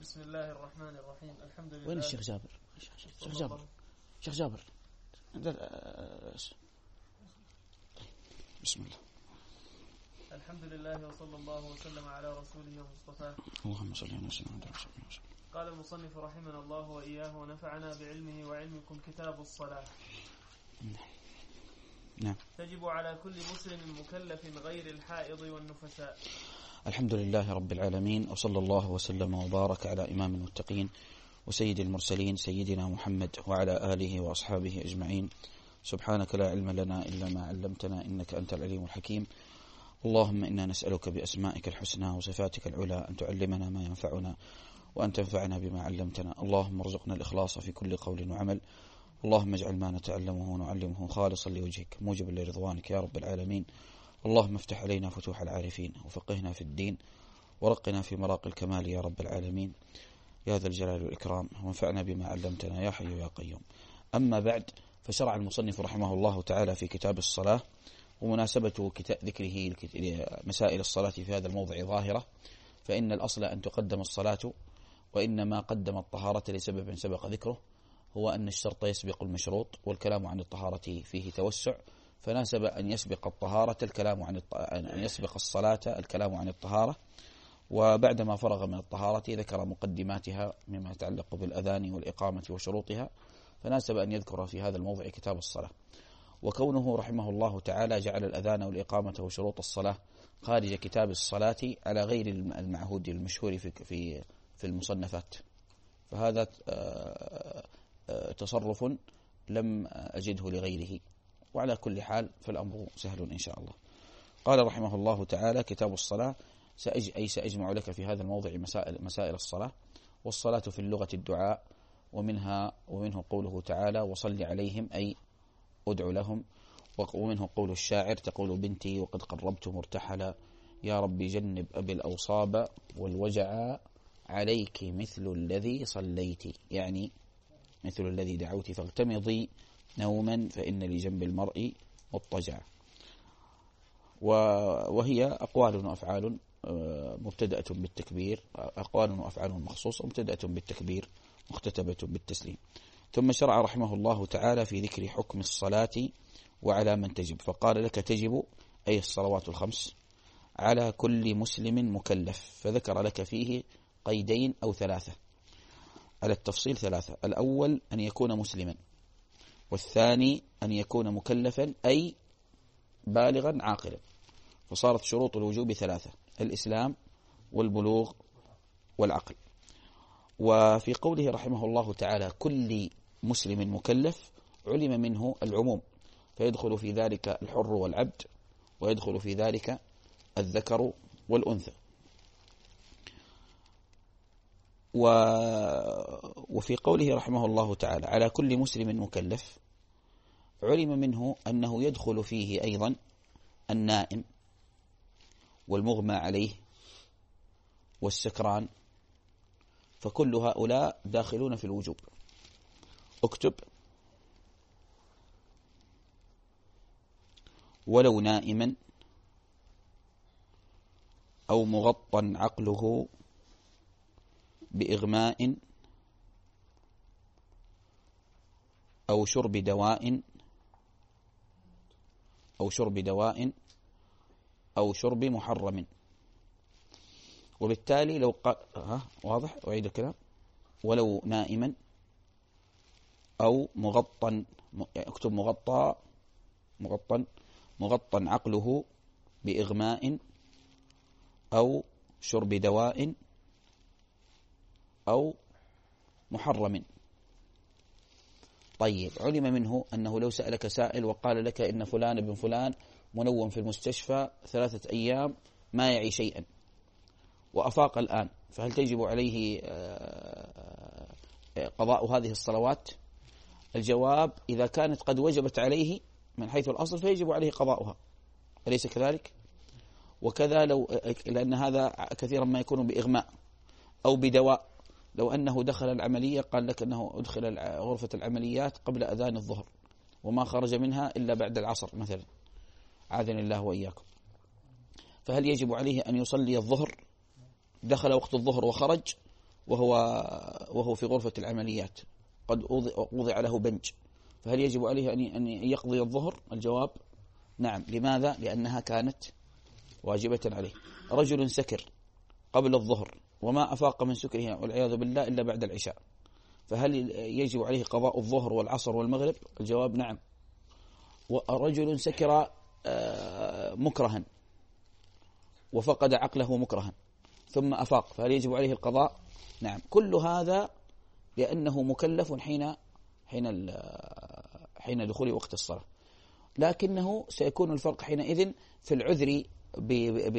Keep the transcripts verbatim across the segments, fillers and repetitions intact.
بسم الله الرحمن الرحيم. الحمد لله. وين الشيخ جابر؟ الشيخ جابر الشيخ جابر بسم الله. الحمد لله وصلى الله وسلم على رسوله ومصطفاه. اللهم صل على سيدنا. قال المصنف رحمنا الله وإياه ونفعنا بعلمه وعلمكم كتاب الصلاة. نعم. تجب على كل مسلم مكلف غير الحائض والنفساء. الحمد لله رب العالمين، وصلى الله وسلم وبارك على إمام المتقين وسيد المرسلين سيدنا محمد وعلى آله وأصحابه أجمعين. سبحانك لا علم لنا إلا ما علمتنا إنك أنت العليم الحكيم. اللهم إنا نسألك بأسمائك الحسنى وصفاتك العلى أن تعلمنا ما ينفعنا وأن تنفعنا بما علمتنا. اللهم ارزقنا الإخلاص في كل قول وعمل. اللهم اجعل ما نتعلمه ونعلمه خالصا لوجهك موجبا لرضوانك يا رب العالمين. اللهم افتح علينا فتوح العارفين وفقهنا في الدين ورقنا في مراقي الكمال يا رب العالمين يا ذا الجلال والإكرام، وانفعنا بما علمتنا يا حي يا قيوم. أما بعد، فشرع المصنف رحمه الله تعالى في كتاب الصلاة، ومناسبة ذكره مسائل الصلاة في هذا الموضع ظاهرة، فإن الأصل أن تقدم الصلاة، وإنما قدم الطهارة لسبب سبق ذكره، هو أن الشرط يسبق المشروط، والكلام عن الطهارة فيه توسع، فناسب أن يسبق الطهارة الكلام عن الط... أن يسبق الصلاة الكلام عن الطهارة. وبعدما فرغ من الطهارة ذكر مقدماتها مما يتعلق بالأذان والإقامة وشروطها، فناسب أن يذكر في هذا الموضع كتاب الصلاة. وكونه رحمه الله تعالى جعل الأذان والإقامة وشروط الصلاة خارج كتاب الصلاة على غير المعهود المشهور في في في المصنفات، فهذا تصرف لم أجده لغيره، وعلى كل حال فالأمر سهل إن شاء الله. قال رحمه الله تعالى: كتاب الصلاة، سأج أي سأجمع لك في هذا الموضع مسائل مسائل الصلاة. والصلاة في اللغة الدعاء، ومنها ومنه قوله تعالى: وصل عليهم، أي أدعو لهم. ومنه قول الشاعر: تقول بنتي وقد قربت مرتحلا، يا ربي جنب أبي الأوصاب والوجع عليك مثل الذي صليت، يعني مثل الذي دعوت، فاغتمضي نوما فإن لجنب المرء مضطجع. وهي أقوال وأفعال مبتدأة بالتكبير، أقوال وأفعال مخصوصة مبتدأة بالتكبير مختتبة بالتسليم. ثم شرع رحمه الله تعالى في ذكر حكم الصلاة وعلى من تجب، فقال لك: تجب أي الصلوات الخمس على كل مسلم مكلف، فذكر لك فيه قيدين أو ثلاثة، على التفصيل ثلاثة: الأول أن يكون مسلما، والثاني أن يكون مكلفا أي بالغا عاقلا، فصارت شروط الوجوب ثلاثة: الإسلام والبلوغ والعقل. وفي قوله رحمه الله تعالى كل مسلم مكلف، علم منه العموم، فيدخل في ذلك الحر والعبد، ويدخل في ذلك الذكر والأنثى. وفي قوله رحمه الله تعالى على كل مسلم مكلف، علم منه أنه يدخل فيه أيضا النائم والمغمى عليه والسكران، فكل هؤلاء داخلون في الوجوب. اكتب: ولو نائما أو مغطى عقله بإغماء أو شرب دواء أو شرب دواء أو شرب محرم. وبالتالي لو قال ها واضح، أعيد الكلام: ولو نائما أو مغطى، اكتب مغطى مغطى مغطى عقله بإغماء أو شرب دواء أو محرم. طيب، علم منه أنه لو سألك سائل وقال لك إن فلان بن فلان منوم في المستشفى ثلاثة أيام ما يعي شيئا، وأفاق الآن، فهل تجب عليه قضاء هذه الصلوات؟ الجواب: إذا كانت قد وجبت عليه من حيث الأصل فيجب عليه قضاؤها، أليس كذلك؟ وكذا لو، لأن هذا كثيرا ما يكون بإغماء أو بدواء. لو أنه دخل العملية، قال لك أنه أدخل غرفة العمليات قبل أذان الظهر وما خرج منها إلا بعد العصر مثلا، عاذني الله وإياكم، فهل يجب عليه أن يصلي الظهر؟ دخل وقت الظهر وخرج، وهو وهو في غرفة العمليات قد وضع له بنج، فهل يجب عليه أن يقضي الظهر؟ الجواب نعم. لماذا؟ لأنها كانت واجبة عليه. رجل سكر قبل الظهر وما أفاق من سكره والعياذ بالله إلا بعد العشاء، فهل يجب عليه قضاء الظهر والعصر والمغرب؟ الجواب نعم. ورجل سكر مكرها وفقد عقله مكرها ثم أفاق، فهل يجب عليه القضاء؟ نعم. كل هذا لأنه مكلف حين حين حين دخول وقت الصلاة، لكنه سيكون الفرق حينئذ في العذر ب ب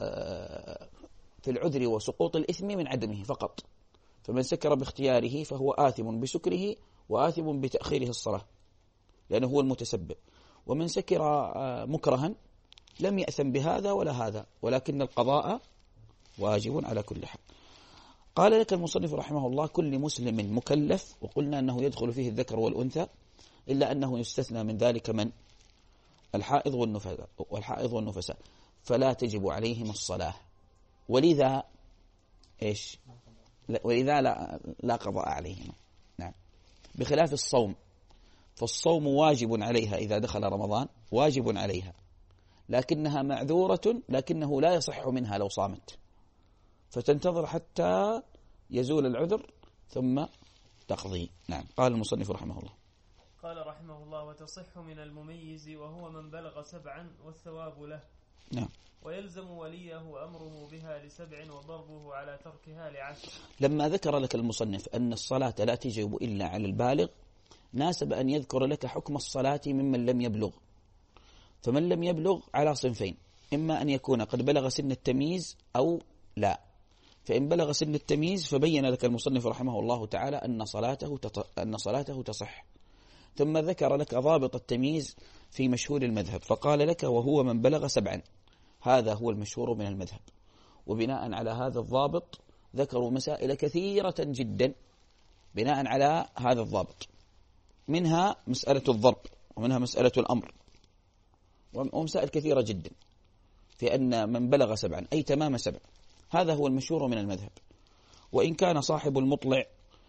في العذر وسقوط الإثم من عدمه فقط. فمن سكر باختياره فهو آثم بسكره وآثم بتأخيره الصلاة لأنه هو المتسبب، ومن سكر مكرها لم يأثم بهذا ولا هذا، ولكن القضاء واجب على كل حال. قال لك المصنف رحمه الله: كل مسلم مكلف، وقلنا أنه يدخل فيه الذكر والأنثى، إلا أنه يستثنى من ذلك من الحائض والنفساء والحائض والنفساء فلا تجب عليهم الصلاة، ولذا إيش ولذا لا, لا قضاء عليهم. نعم. بخلاف الصوم، فالصوم واجب عليها إذا دخل رمضان، واجب عليها، لكنها معذورة، لكنه لا يصح منها لو صامت، فتنتظر حتى يزول العذر ثم تقضي. نعم. قال المصنف رحمه الله: قال رحمه الله: وتصح من المميز وهو من بلغ سبعا والثواب له. نعم. ويلزم وليه أمره بها لسبع وضربه على تركها لعشر. لما ذكر لك المصنف أن الصلاة لا تجب إلا على البالغ، ناسب أن يذكر لك حكم الصلاة ممن لم يبلغ. فمن لم يبلغ على صنفين: إما أن يكون قد بلغ سن التمييز أو لا. فإن بلغ سن التمييز فبين لك المصنف رحمه الله تعالى أن صلاته أن صلاته تصح، ثم ذكر لك ضابط التمييز في مشهور المذهب، فقال لك: وهو من بلغ سبعا. هذا هو المشهور من المذهب، وبناء على هذا الضابط ذكروا مسائل كثيرة جدا بناء على هذا الضابط، منها مسألة الضرب، ومنها مسألة الأمر، ومسائل كثيرة جدا في أن من بلغ سبعا أي تمام سبع. هذا هو المشهور من المذهب. وإن كان صاحب المطلع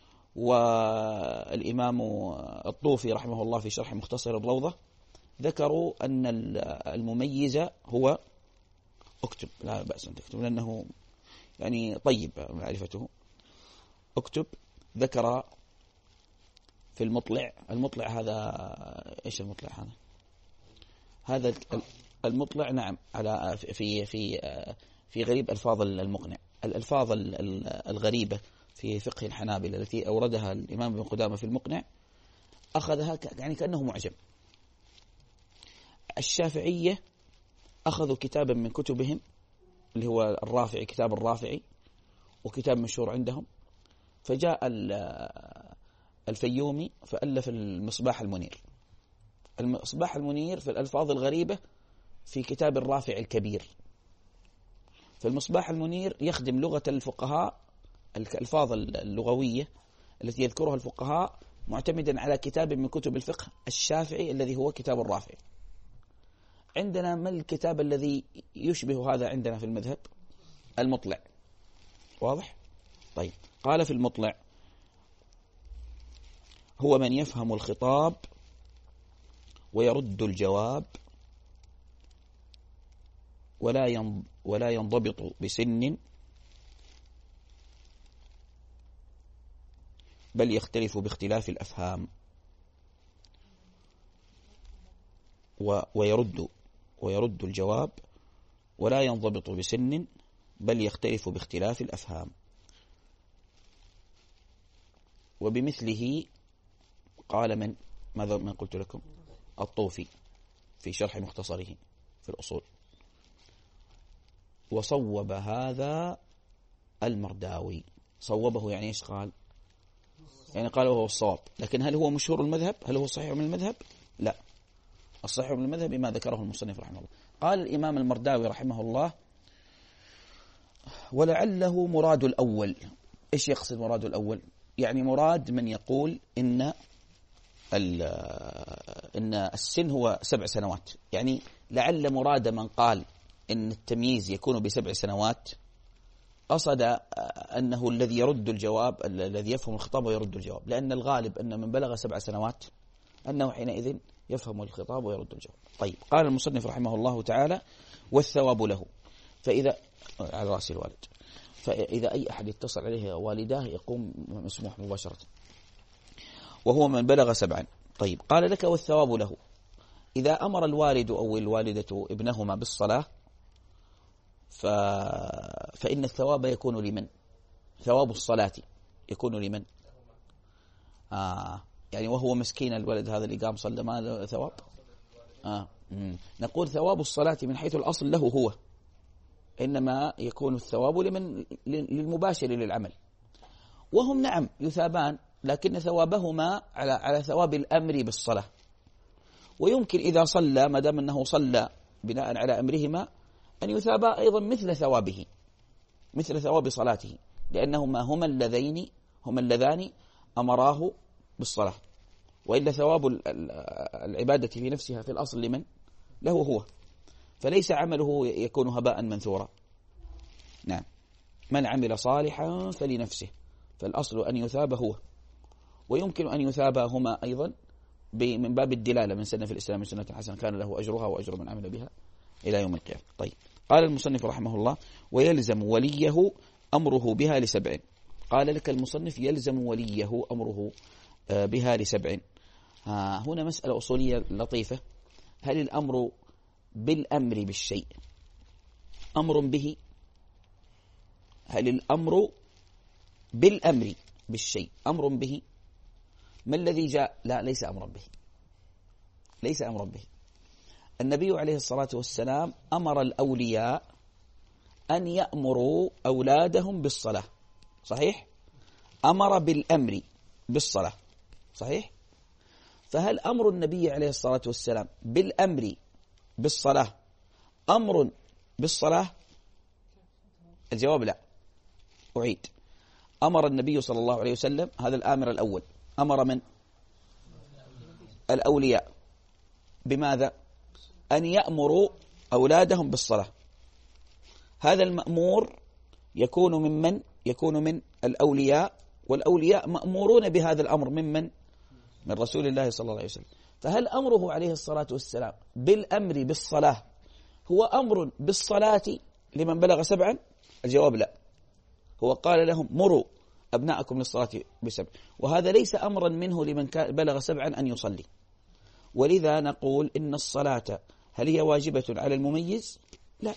والإمام الطوفي رحمه الله في شرح مختصر الروضة ذكروا أن المميز هو، اكتب لا بأس أن تكتب لأنه يعني طيب معرفته، اكتب، ذكر في المطلع. المطلع هذا إيش المطلع هذا؟ هذا المطلع نعم على في في في غريب ألفاظ المقنع، الألفاظ الغريبة في فقه الحنابلة التي أوردها الإمام ابن قدامة في المقنع، أخذها يعني كأنه معجم. الشافعية أخذوا كتابا من كتبهم اللي هو الرافعي، كتاب الرافعي، وكتاب مشهور عندهم، فجاء الفيومي فألف المصباح المنير. المصباح المنير في الألفاظ الغريبة في كتاب الرافع الكبير. فالمصباح المنير يخدم لغة الفقهاء، الألفاظ اللغوية التي يذكرها الفقهاء معتمدا على كتاب من كتب الفقه الشافعي الذي هو كتاب الرافع. عندنا ما الكتاب الذي يشبه هذا عندنا في المذهب؟ المطلع. واضح؟ طيب. قال في المطلع: هو من يفهم الخطاب ويرد الجواب ولا ولا ينضبط بسن، بل يختلف باختلاف الأفهام، ويرد ويرد الجواب ولا ينضبط بسن، بل يختلف باختلاف الأفهام. وبمثله قال من ماذا من قلت لكم؟ الطوفي في شرح مختصره في الأصول. وصوب هذا المرداوي. صوبه يعني ايش قال؟ يعني قال وهو الصواب، لكن هل هو مشهور المذهب؟ هل هو صحيح من المذهب؟ لا، الصحيح من المذهب ما ذكره المصنف رحمه الله. قال الإمام المرداوي رحمه الله: ولعله مراد الأول. ايش يقصد مراد الأول؟ يعني مراد من يقول إن إن السن هو سبع سنوات، يعني لعل مراد من قال إن التمييز يكون بسبع سنوات قصد أنه الذي يرد الجواب، الذي يفهم الخطاب ويرد الجواب، لأن الغالب أن من بلغ سبع سنوات أنه حينئذ يفهم الخطاب ويرد الجواب. طيب، قال المصنف رحمه الله تعالى: والثواب له. فإذا على رأس الوالد، فإذا أي أحد يتصل عليه والداه يقوم مسموح مباشرة، وهو من بلغ سبعا. طيب، قال لك: والثواب له. إذا أمر الوالد أو الوالدة ابنهما بالصلاة ف... فإن الثواب يكون لمن؟ ثواب الصلاة يكون لمن؟ آه يعني وهو مسكين الولد هذا اللي قام صلى ما له ثواب؟ آه. نقول ثواب الصلاة من حيث الأصل له هو، إنما يكون الثواب لمن للمباشر للعمل، وهم نعم يثابان، لكن ثوابهما على على ثواب الأمر بالصلاة. ويمكن إذا صلى ما دام أنه صلى بناء على أمرهما أن يثابا أيضا مثل ثوابه، مثل ثواب صلاته، لأنهما هما اللذين هما اللذان أمراه بالصلاة. وإلا ثواب العبادة في نفسها في الأصل لمن؟ له هو، فليس عمله يكون هباء منثورا. نعم، من عمل صالحا فلنفسه، فالأصل أن يثاب هو، ويمكن أن يثاب هما أيضا من باب الدلالة: من سنة في الإسلام من سنة حسنة كان له أجرها وأجر من عمل بها إلى يوم القيامة. طيب، قال المصنف رحمه الله: ويلزم وليه أمره بها لسبع. قال لك المصنف: يلزم وليه أمره بها لسبع. ها هنا مسألة أصولية لطيفة: هل الأمر بالأمر بالشيء أمر به؟ هل الأمر بالأمر بالشيء أمر به؟ ما الذي جاء؟ لا، ليس أمرا به، ليس أمرا به. النبي عليه الصلاة والسلام أمر الأولياء أن يأمروا أولادهم بالصلاة، صحيح؟ أمر بالأمر بالصلاة، صحيح؟ فهل أمر النبي عليه الصلاة والسلام بالأمر بالصلاة أمر بالصلاة؟ الجواب لا. أعيد: أمر النبي صلى الله عليه وسلم، هذا الآمر الأول، أمر من؟ الأولياء بماذا؟ أن يأمروا أولادهم بالصلاة. هذا المأمور يكون من من؟ يكون من الأولياء، والأولياء مأمورون بهذا الأمر من من؟ من رسول الله صلى الله عليه وسلم. فهل أمره عليه الصلاة والسلام بالأمر بالصلاة هو أمر بالصلاة لمن بلغ سبعا؟ الجواب لا. هو قال لهم: مروا أبناءكم للصلاة بسبع، وهذا ليس أمرا منه لمن بلغ سبعا أن يصلي. ولذا نقول إن الصلاة هل هي واجبة على المميز؟ لا،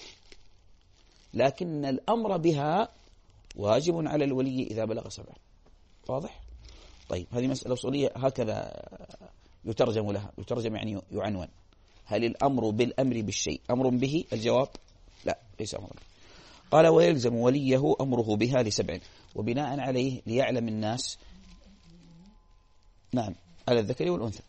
لكن الأمر بها واجب على الولي إذا بلغ سبعا. واضح؟ طيب، هذه مسألة أصولية هكذا يترجم لها، يترجم يعني يعنون: هل الأمر بالأمر بالشيء أمر به؟ الجواب لا، ليس أمر. قال: ويلزم وليه أمره بها لسبع. وبناء عليه ليعلم الناس، نعم، على الذكر والأنثى.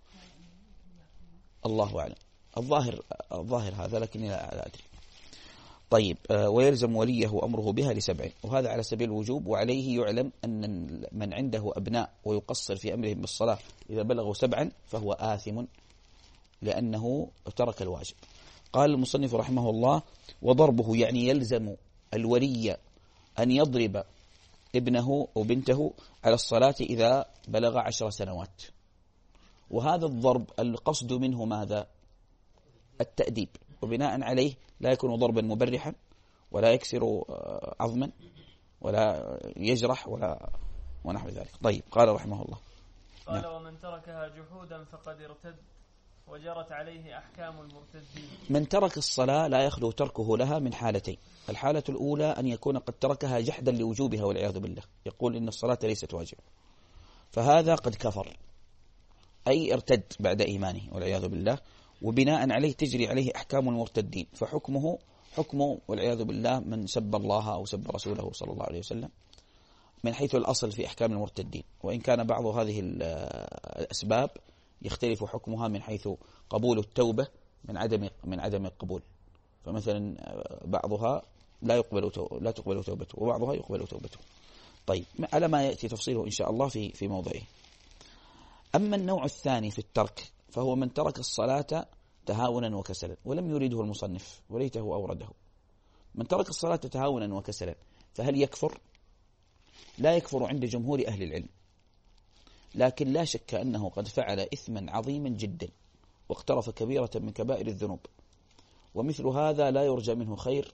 الله أعلم، الظاهر الظاهر هذا، لكني لا أدري. طيب، ويلزم وليه أمره بها لسبع، وهذا على سبيل الوجوب. وعليه يعلم أن من عنده أبناء ويقصر في أمرهم بالصلاة إذا بلغوا سبعا فهو آثم لأنه ترك الواجب. قال المصنف رحمه الله: وضربه يعني يلزم الولي أن يضرب ابنه أو بنته على الصلاة إذا بلغ عشر سنوات. وهذا الضرب القصد منه ماذا؟ التأديب، وبناء عليه لا يكون ضربا مبرحا ولا يكسر عظما ولا يجرح ولا ونحو ذلك. طيب، قال رحمه الله: قال: نعم. ومن تركها جحودا فقد ارتد وجرت عليه أحكام المرتدين. من ترك الصلاة لا يخلو تركه لها من حالتين: الحالة الأولى أن يكون قد تركها جحدا لوجوبها والعياذ بالله، يقول إن الصلاة ليست واجبة، فهذا قد كفر، أي ارتد بعد إيمانه والعياذ بالله، وبناء عليه تجري عليه أحكام المرتدين، فحكمه حكمه والعياذ بالله من سب الله أو سب رسوله صلى الله عليه وسلم من حيث الأصل في أحكام المرتدين. وإن كان بعض هذه الأسباب يختلف حكمها من حيث قبول التوبة من عدم من عدم القبول، فمثلا بعضها لا يقبل لا تقبل توبته، وبعضها يقبل توبته. طيب، على ما يأتي تفصيله إن شاء الله في في موضعه. أما النوع الثاني في الترك فهو من ترك الصلاة تهاونا وكسلا، ولم يريده المصنف وليته أورده. من ترك الصلاة تهاونا وكسلا، فهل يكفر؟ لا يكفر عند جمهور أهل العلم، لكن لا شك أنه قد فعل إثما عظيما جدا واقترف كبيرة من كبائر الذنوب، ومثل هذا لا يرجى منه خير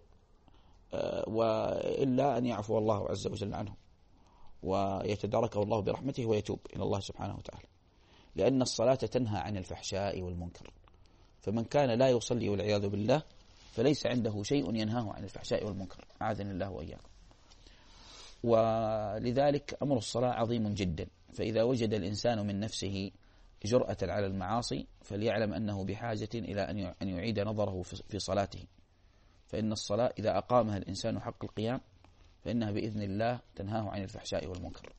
وإلا أن يعفو الله عز وجل عنه ويتداركه الله برحمته ويتوب إلى الله سبحانه وتعالى، لأن الصلاة تنهى عن الفحشاء والمنكر، فمن كان لا يصلي والعياذ بالله فليس عنده شيء ينهاه عن الفحشاء والمنكر، أعاذنا الله وإياكم. ولذلك أمر الصلاة عظيم جدا، فإذا وجد الإنسان من نفسه جرأة على المعاصي فليعلم أنه بحاجة إلى أن يعيد نظره في صلاته، فإن الصلاة إذا أقامها الإنسان حق القيام فإنها بإذن الله تنهاه عن الفحشاء والمنكر.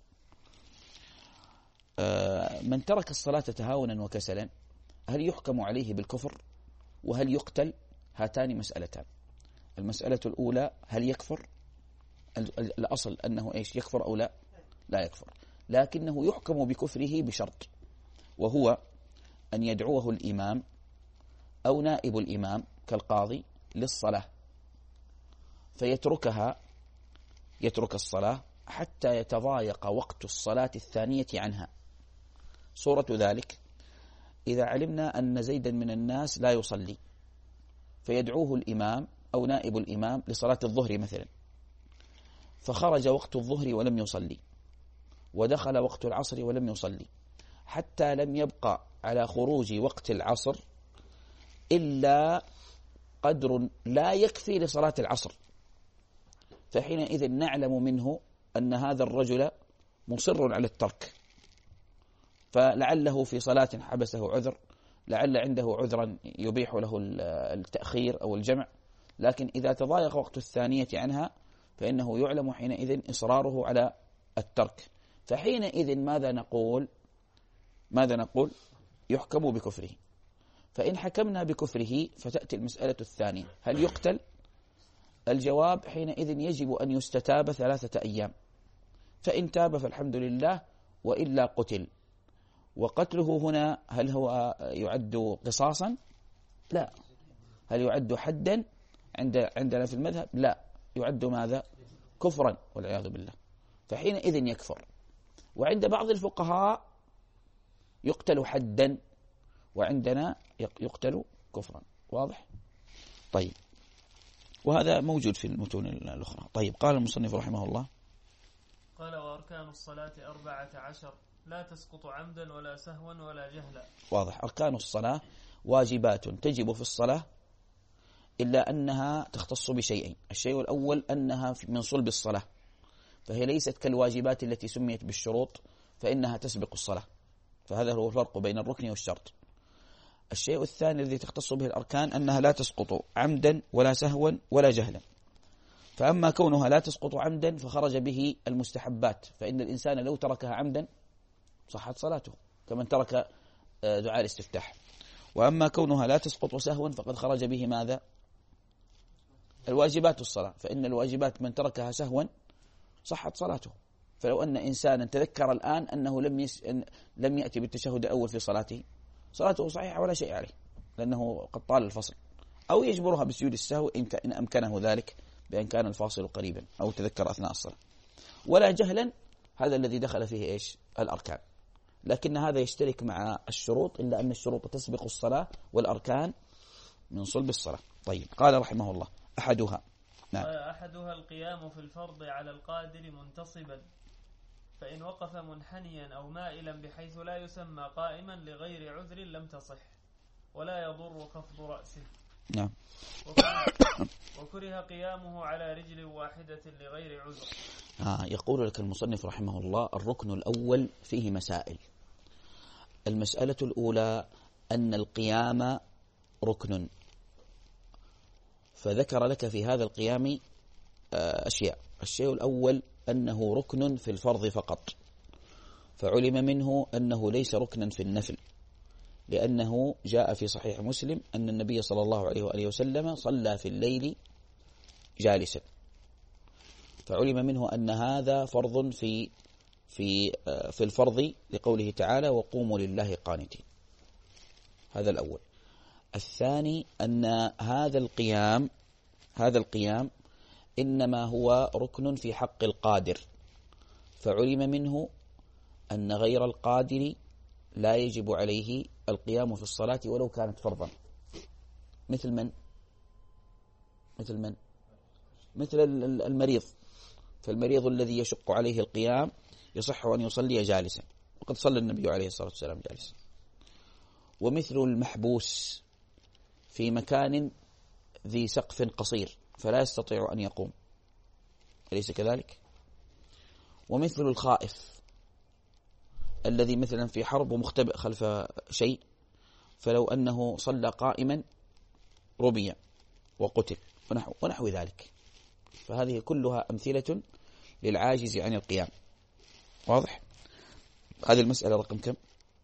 من ترك الصلاة تهاونا وكسلا هل يحكم عليه بالكفر وهل يقتل؟ هاتان مسألتان. المسألة الأولى هل يكفر؟ الأصل أنه إيش يكفر أو لا؟ لا يكفر، لكنه يحكم بكفره بشرط، وهو أن يدعوه الإمام أو نائب الإمام كالقاضي للصلاة فيتركها يترك الصلاة حتى يتضايق وقت الصلاة الثانية عنها. صورة ذلك إذا علمنا أن زيدا من الناس لا يصلي فيدعوه الإمام أو نائب الإمام لصلاة الظهر مثلا، فخرج وقت الظهر ولم يصلي ودخل وقت العصر ولم يصلي، حتى لم يبقى على خروج وقت العصر إلا قدر لا يكفي لصلاة العصر، فحينئذ نعلم منه أن هذا الرجل مصر على الترك، فلعله في صلاة حبسه عذر، لعل عنده عذرا يبيح له التأخير أو الجمع، لكن إذا تضايق وقت الثانية عنها فإنه يعلم حينئذ إصراره على الترك، فحينئذ ماذا نقول؟ ماذا نقول؟ يحكم بكفره. فإن حكمنا بكفره فتأتي المسألة الثانية، هل يقتل؟ الجواب حينئذ يجب أن يستتاب ثلاثة أيام، فإن تاب فالحمد لله وإلا قتل. وقتله هنا هل هو يعد قصاصا؟ لا. هل يعد حدا عند عندنا في المذهب؟ لا، يعد ماذا؟ كفرا والعياذ بالله، فحينئذ يكفر. وعند بعض الفقهاء يقتل حدا وعندنا يقتل كفرا. واضح؟ طيب، وهذا موجود في المتون الأخرى. طيب، قال المصنف رحمه الله: قال: وأركان الصلاة أربعة عشر لا تسقط عمدا ولا سهوا ولا جهلا. واضح. أركان الصلاة واجبات تجب في الصلاة إلا أنها تختص بشيئين. الشيء الأول أنها من صلب الصلاة، فهي ليست كالواجبات التي سميت بالشروط فإنها تسبق الصلاة، فهذا هو الفرق بين الركن والشرط. الشيء الثاني الذي تختص به الأركان أنها لا تسقط عمدا ولا سهوا ولا جهلا. فأما كونها لا تسقط عمدا فخرج به المستحبات، فإن الإنسان لو تركها عمدا صحت صلاته كمن ترك دعاء الاستفتاح. وأما كونها لا تسقط سهوا فقد خرج به ماذا؟ الواجبات الصلاة، فإن الواجبات من تركها سهوا صحت صلاته. فلو أن إنسانا تذكر الآن أنه لم يس... لم يأتي بالتشهد الأول في صلاته، صلاته صحيحة ولا شيء عليه، لأنه قد طال الفصل، أو يجبرها بسجود السهو إن أمكنه ذلك بأن كان الفاصل قريبا أو تذكر أثناء الصلاة. ولا جهلا، هذا الذي دخل فيه إيش؟ الأركان. لكن هذا يشترك مع الشروط، إلا أن الشروط تسبق الصلاة والأركان من صلب الصلاة. طيب، قال رحمه الله: أحدها نعم. أحدها القيام في الفرض على القادر منتصبا، فإن وقف منحنيا أو مائلا بحيث لا يسمى قائما لغير عذر لم تصح، ولا يضر خفض رأسه. نعم. وكره قيامه على رجل واحدة لغير عذر. آه يقول لك المصنف رحمه الله: الركن الأول فيه مسائل. المسألة الأولى أن القيام ركن، فذكر لك في هذا القيام أشياء. الشيء الأول أنه ركن في الفرض فقط، فعلم منه أنه ليس ركنا في النفل، لأنه جاء في صحيح مسلم أن النبي صلى الله عليه وآله وسلم صلى في الليل جالسا، فعلم منه أن هذا فرض في في في الفرض لقوله تعالى: وقوموا لله قانتين. هذا الأول. الثاني أن هذا القيام هذا القيام إنما هو ركن في حق القادر، فعلم منه أن غير القادر لا يجب عليه القيام في الصلاة ولو كانت فرضا. مثل من؟ مثل من؟ مثل المريض، فالمريض الذي يشق عليه القيام يصح أن يصلي جالسا، وقد صلى النبي عليه الصلاة والسلام جالسا. ومثل المحبوس في مكان ذي سقف قصير فلا يستطيع أن يقوم، أليس كذلك؟ ومثل الخائف الذي مثلا في حرب ومختبئ خلف شيء، فلو أنه صلى قائما ربي وقتل ونحو, ونحو ذلك. فهذه كلها أمثلة للعاجز عن القيام. واضح؟ هذه المسألة رقم كم؟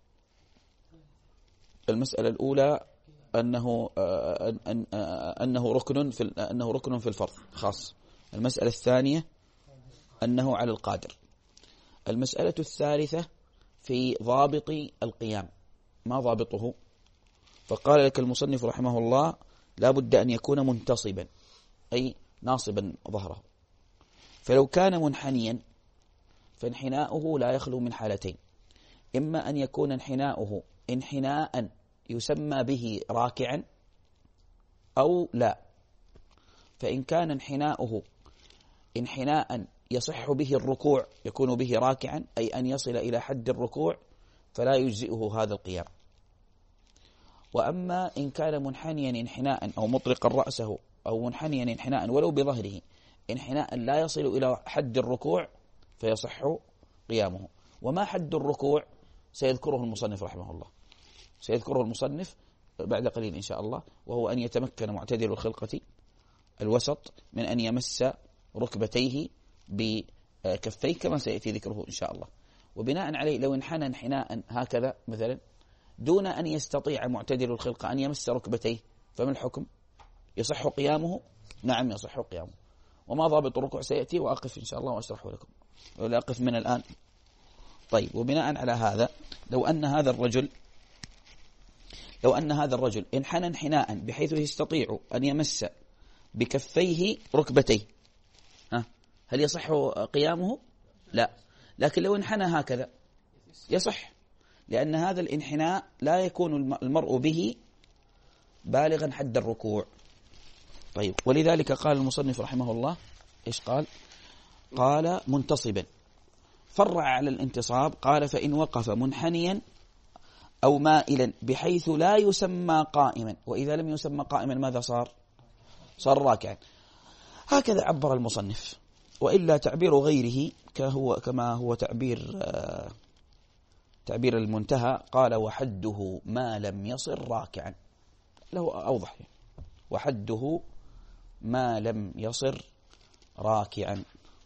المسألة الأولى أنه أن أنه ركن في أنه ركن في الفرض خاص. المسألة الثانية أنه على القادر. المسألة الثالثة في ضابط القيام، ما ضابطه؟ فقال لك المصنف رحمه الله لا بد أن يكون منتصبا، أي ناصبا ظهره. فلو كان منحنيا فانحناؤه لا يخلو من حالتين: إما أن يكون انحناؤه انحناء يسمى به راكعا أو لا. فإن كان انحناؤه انحناء يصح به الركوع يكون به راكعا، أي أن يصل إلى حد الركوع، فلا يجزئه هذا القيام. وأما إن كان منحنيا انحناء أو مطلقا رأسه أو منحنيا انحناء ولو بظهره انحناء لا يصل إلى حد الركوع فيصح قيامه. وما حد الركوع سيذكره المصنف رحمه الله، سيذكره المصنف بعد قليل إن شاء الله، وهو أن يتمكن معتدل الخلقة الوسط من أن يمس ركبتيه بكفيه كما سيأتي ذكره إن شاء الله. وبناء عليه لو انحنى انحناء هكذا مثلا دون أن يستطيع معتدل الخلقة أن يمس ركبتيه، فما الحكم؟ يصح قيامه؟ نعم يصح قيامه. وما ضابط الركوع سيأتي وأقف إن شاء الله وأشرحه لكم، ولا أقف من الآن. طيب، وبناء على هذا لو أن هذا الرجل لو أن هذا الرجل انحنى انحناء بحيث يستطيع أن يمس بكفيه ركبتيه، ها هل يصح قيامه؟ لا. لكن لو انحنى هكذا يصح، لأن هذا الانحناء لا يكون المرء به بالغا حد الركوع. طيب، ولذلك قال المصنف رحمه الله إيش قال؟ قال منتصبا، فرع على الانتصاب، قال فإن وقف منحنيا أو مائلا بحيث لا يسمى قائما. وإذا لم يسمى قائما ماذا صار؟ صار راكعا. هكذا عبر المصنف. وإلا تعبير غيره كهو كما هو تعبير آه تعبير المنتهى، قال وحده ما لم يصر راكعا، له أوضح، وحده ما لم يصر راكعا.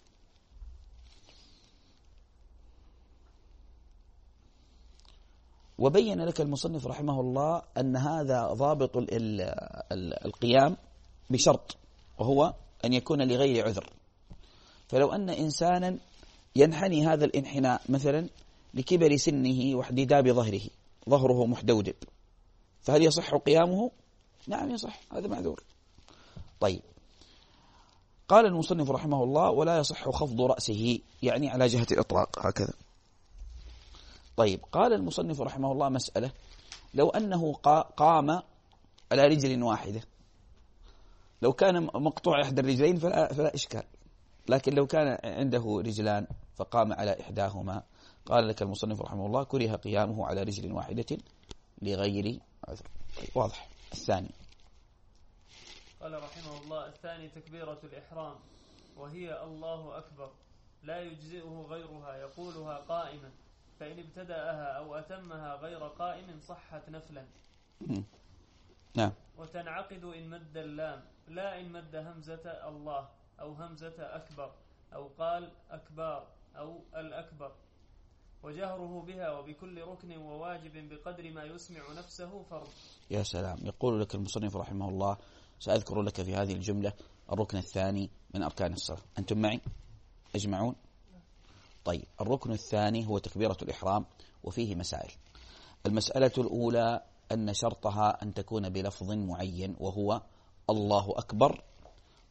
وبين لك المصنف رحمه الله أن هذا ضابط ال ال ال القيام بشرط، وهو أن يكون لغير عذر. فلو أن إنسانا ينحني هذا الانحناء مثلا لكبر سنه واحتداب ظهره، ظهره محدودب، فهل يصح قيامه؟ نعم يصح، هذا معذور. طيب، قال المصنف رحمه الله ولا يصح خفض رأسه، يعني على جهة الإطلاق هكذا. طيب، قال المصنف رحمه الله مسألة: لو أنه قام على رجل واحدة، لو كان مقطوع إحدى الرجلين فلا, فلا إشكال، لكن لو كان عنده رجلان فقام على إحداهما، قال لك المصنف رحمه الله كره قيامه على رجل واحدة لغير عذر. طيب، واضح. الثاني قال رحمه الله: الثاني تكبيرة الإحرام، وهي الله أكبر، لا يجزئه غيرها، يقولها قائما، فإن ابتدأها أو أتمها غير قائم صحت نفلا. نعم. وتنعقد إن مد اللام، لا إن مد همزة الله أو همزة أكبر، أو قال أكبر أو الأكبر. وجهره بها وبكل ركن وواجب بقدر ما يسمع نفسه فرض. يا سلام. يقول لك المصنف رحمه الله: سأذكر لك في هذه الجملة الركن الثاني من أركان الصلاة. أنتم معي أجمعون؟ طيب، الركن الثاني هو تكبيرة الإحرام، وفيه مسائل. المسألة الأولى أن شرطها أن تكون بلفظ معين، وهو الله أكبر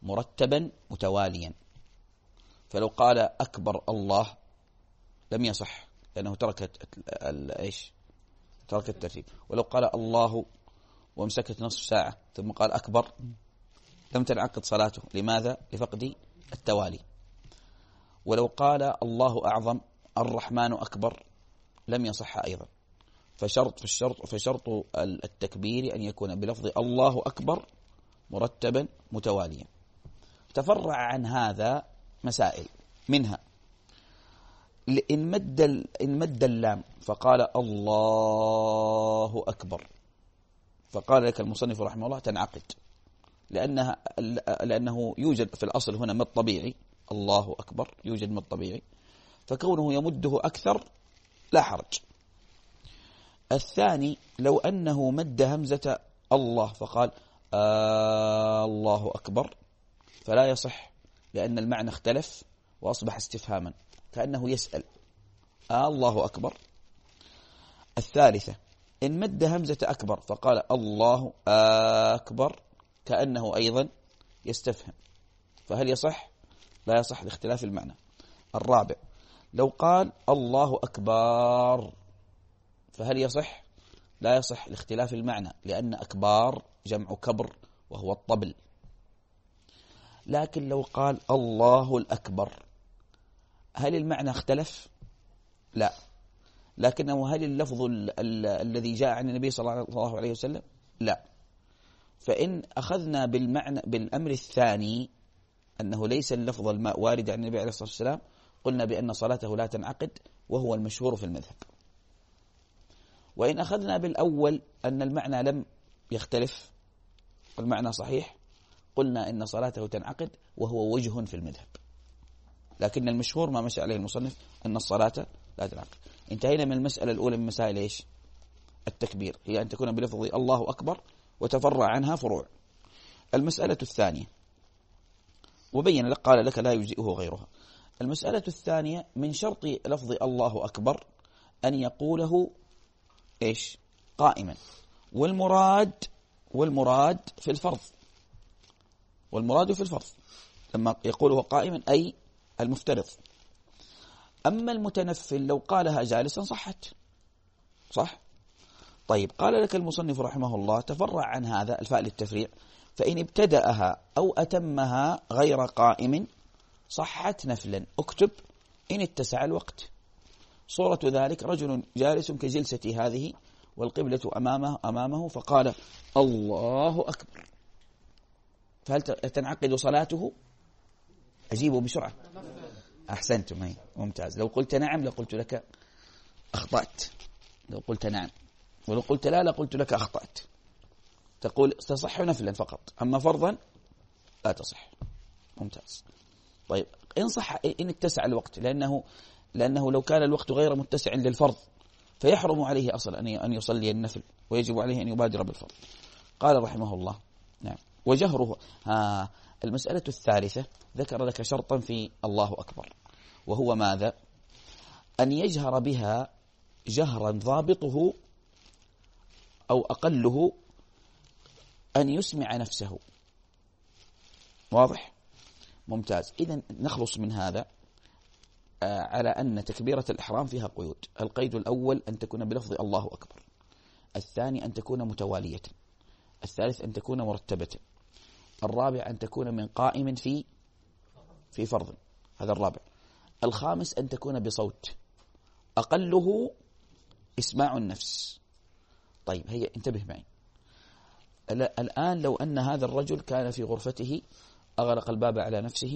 مرتبا متواليا. فلو قال أكبر الله لم يصح لأنه ترك إيش ترك الترتيب. ولو قال الله وامسكت نصف ساعة ثم قال أكبر لم تنعقد صلاته. لماذا؟ لفقد التوالي. ولو قال الله أعظم الرحمن أكبر لم يصح أيضا. فشرط في الشرط فشرط التكبير أن يكون بلفظ الله أكبر مرتبا متواليا. تفرع عن هذا مسائل، منها إن مد إن مد اللام فقال الله أكبر، فقال لك المصنف رحمه الله تنعقد، لأنها لأنه يوجد في الأصل هنا مد طبيعي، الله أكبر يوجد مد طبيعي، فكونه يمده أكثر لا حرج. الثاني لو أنه مد همزة الله فقال آه الله أكبر فلا يصح، لأن المعنى اختلف وأصبح استفهاما كأنه يسأل آه الله أكبر. الثالثة إن مد همزة أكبر فقال الله أكبر كأنه أيضا يستفهم، فهل يصح؟ لا يصح لاختلاف المعنى. الرابع لو قال الله أكبر فهل يصح؟ لا يصح لاختلاف المعنى، لأن أكبار جمع كبر وهو الطبل. لكن لو قال الله الأكبر هل المعنى اختلف؟ لا، لكنه هل اللفظ ال ال الذي جاء عن النبي صلى الله عليه وسلم؟ لا. فإن أخذنا بالمعنى بالأمر الثاني أنه ليس اللفظ الماء وارد عن النبي عليه الصلاة والسلام، قلنا بأن صلاته لا تنعقد، وهو المشهور في المذهب. وإن أخذنا بالأول أن المعنى لم يختلف والمعنى صحيح، قلنا إن صلاته تنعقد، وهو وجه في المذهب. لكن المشهور ما مشى عليه المصنف أن الصلاة لا تنعقد. انتهينا من المسألة الأولى من مسائل إيش؟ التكبير، هي أن تكون بلفظ الله أكبر، وتفرع عنها فروع. المسألة الثانية، وبين لك قال لك لا يجزئه غيرها. المسألة الثانية من شرط لفظ الله أكبر أن يقوله إيش؟ قائما. والمراد والمراد في الفرض والمراد في الفرض لما يقوله قائما أي المفترض. أما المتنفل لو قالها جالسا صحت، صح؟ طيب قال لك المصنف رحمه الله تفرع عن هذا الفاء للتفريع، فإن ابتدأها أو أتمها غير قائم صحت نفلا. اكتب إن اتسع الوقت. صورة ذلك رجل جالس كجلستي هذه والقبلة أمامه أمامه فقال الله أكبر، فهل تنعقد صلاته؟ أجيبه بسرعة. أحسنتم، هي ممتاز. لو قلت نعم لقلت لك أخطأت، لو قلت نعم، ولو قلت لا لقلت لك أخطأت. تقول تصح نفلا فقط، أما فرضا لا تصح. ممتاز. طيب إن صح إن اتسع الوقت، لأنه لأنه لو كان الوقت غير متسع للفرض فيحرم عليه أصلا أن يصلي النفل، ويجب عليه أن يبادر بالفرض. قال رحمه الله نعم وجهره. ها المسألة الثالثة ذكر لك شرطا في الله أكبر، وهو ماذا؟ أن يجهر بها جهرا ضابطه أو أقله أن يسمع نفسه. واضح؟ ممتاز. إذن نخلص من هذا على أن تكبيرة الإحرام فيها قيود. القيد الأول أن تكون بلفظ الله أكبر، الثاني أن تكون متوالية، الثالث أن تكون مرتبة، الرابع أن تكون من قائم في في فرض، هذا الرابع. الخامس أن تكون بصوت، أقله إسماع النفس. طيب هي انتبه معي الآن، لو أن هذا الرجل كان في غرفته أغلق الباب على نفسه،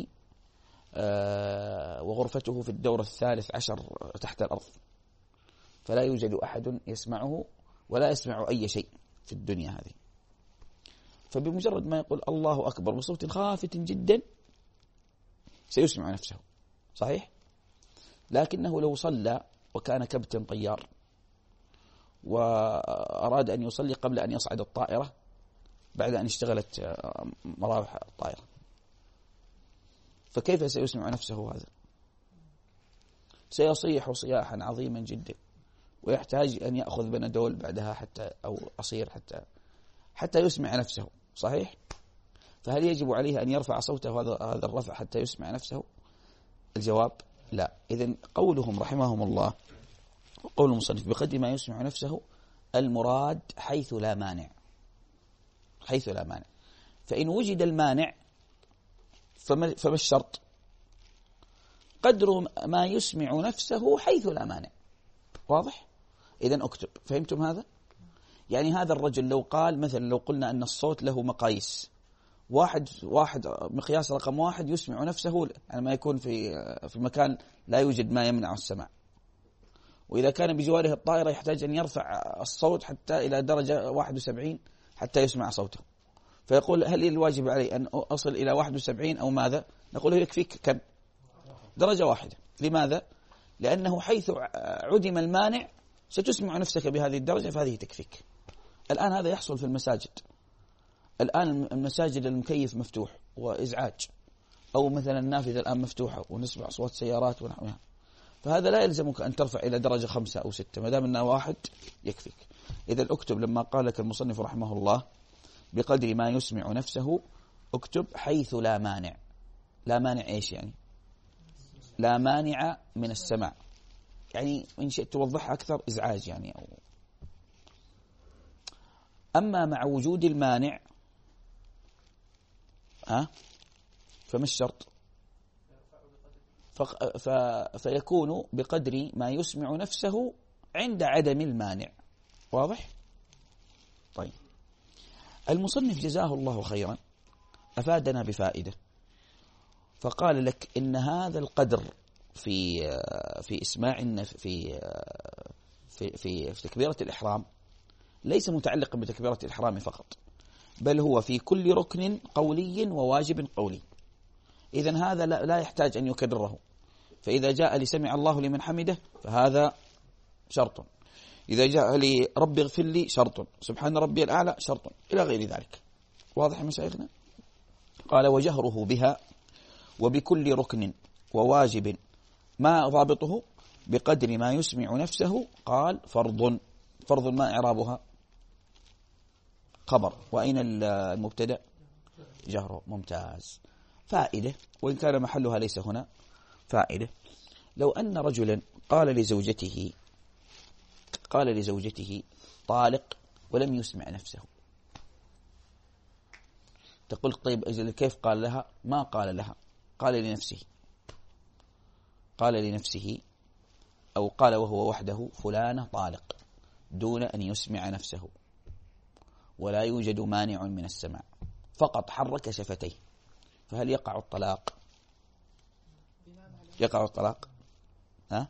وغرفته في الدور الثالث عشر تحت الأرض، فلا يوجد أحد يسمعه ولا يسمع أي شيء في الدنيا هذه، فبمجرد ما يقول الله أكبر بصوت خافت جدا سيسمع نفسه، صحيح؟ لكنه لو صلى وكان كبتا طيار وأراد أن يصلي قبل أن يصعد الطائرة بعد أن اشتغلت مراوح الطائرة، فكيف سيسمع نفسه هذا؟ سيصيح صياحا عظيما جدا، ويحتاج أن يأخذ بنادول بعدها حتى أو عصير حتى حتى يسمع نفسه، صحيح؟ فهل يجب عليه أن يرفع صوته هذا هذا الرفع حتى يسمع نفسه؟ الجواب لا. إذن قولهم رحمهم الله وقول المصنف بقدر ما يسمع نفسه المراد حيث لا مانع، حيث لا مانع. فإن وجد المانع فما, فما الشرط؟ قدر ما يسمع نفسه حيث لا مانع. واضح؟ إذن أكتب. فهمتم هذا؟ يعني هذا الرجل لو قال مثلا، لو قلنا أن الصوت له مقاييس، واحد واحد مقياس رقم واحد يسمع نفسه عندما يكون في في مكان لا يوجد ما يمنع السماع، وإذا كان بجواره الطائرة يحتاج أن يرفع الصوت حتى إلى درجة واحد وسبعين حتى يسمع صوته. فيقول هل الواجب علي أن أصل إلى واحد وسبعين أو ماذا؟ نقول يكفيك كم؟ درجة واحدة. لماذا؟ لأنه حيث عدم المانع ستسمع نفسك بهذه الدرجة فهذه تكفيك. الآن هذا يحصل في المساجد. الآن المساجد المكيف مفتوح وإزعاج، أو مثلا النافذة الآن مفتوحة ونسمع أصوات سيارات ونحوها، فهذا لا يلزمك أن ترفع إلى درجة خمسة أو ستة، ما دام أنه واحد يكفيك. إذا اكتب لما قال لك المصنف رحمه الله بقدر ما يسمع نفسه، اكتب حيث لا مانع. لا مانع إيش يعني؟ لا مانع من السماع، يعني إن شئت توضحها أكثر إزعاج يعني. أو أما مع وجود المانع ها فما الشرط؟ ف... فيكون بقدر ما يسمع نفسه عند عدم المانع. واضح؟ طيب، المصنف جزاه الله خيرا أفادنا بفائدة، فقال لك إن هذا القدر في في إسماع في في في, في تكبيرة الإحرام ليس متعلقا بتكبيرة الإحرام فقط، بل هو في كل ركن قولي وواجب قولي. إذن هذا لا يحتاج أن يكرره. فإذا جاء لسمع الله لمن حمده فهذا شرط، إذا جاء لي رب اغفر لي شرط، سبحان ربي الأعلى شرط، إلى غير ذلك. واضح مشايخنا؟ قال وجهره بها وبكل ركن وواجب ما ضابطه بقدر ما يسمع نفسه. قال فرض. فرض ما إعرابها؟ خبر. وأين المبتدأ؟ جهره. ممتاز. فائدة وإن كان محلها ليس هنا. فائدة: لو أن رجلا قال لزوجته قال لزوجته طالق ولم يسمع نفسه، تقول طيب أجل كيف قال لها؟ ما قال لها، قال لنفسه. قال لنفسه أو قال وهو وحده فلانة طالق دون أن يسمع نفسه، ولا يوجد مانع من السماع، فقط حرك شفتيه، فهل يقع الطلاق؟ يقع الطلاق؟ ها؟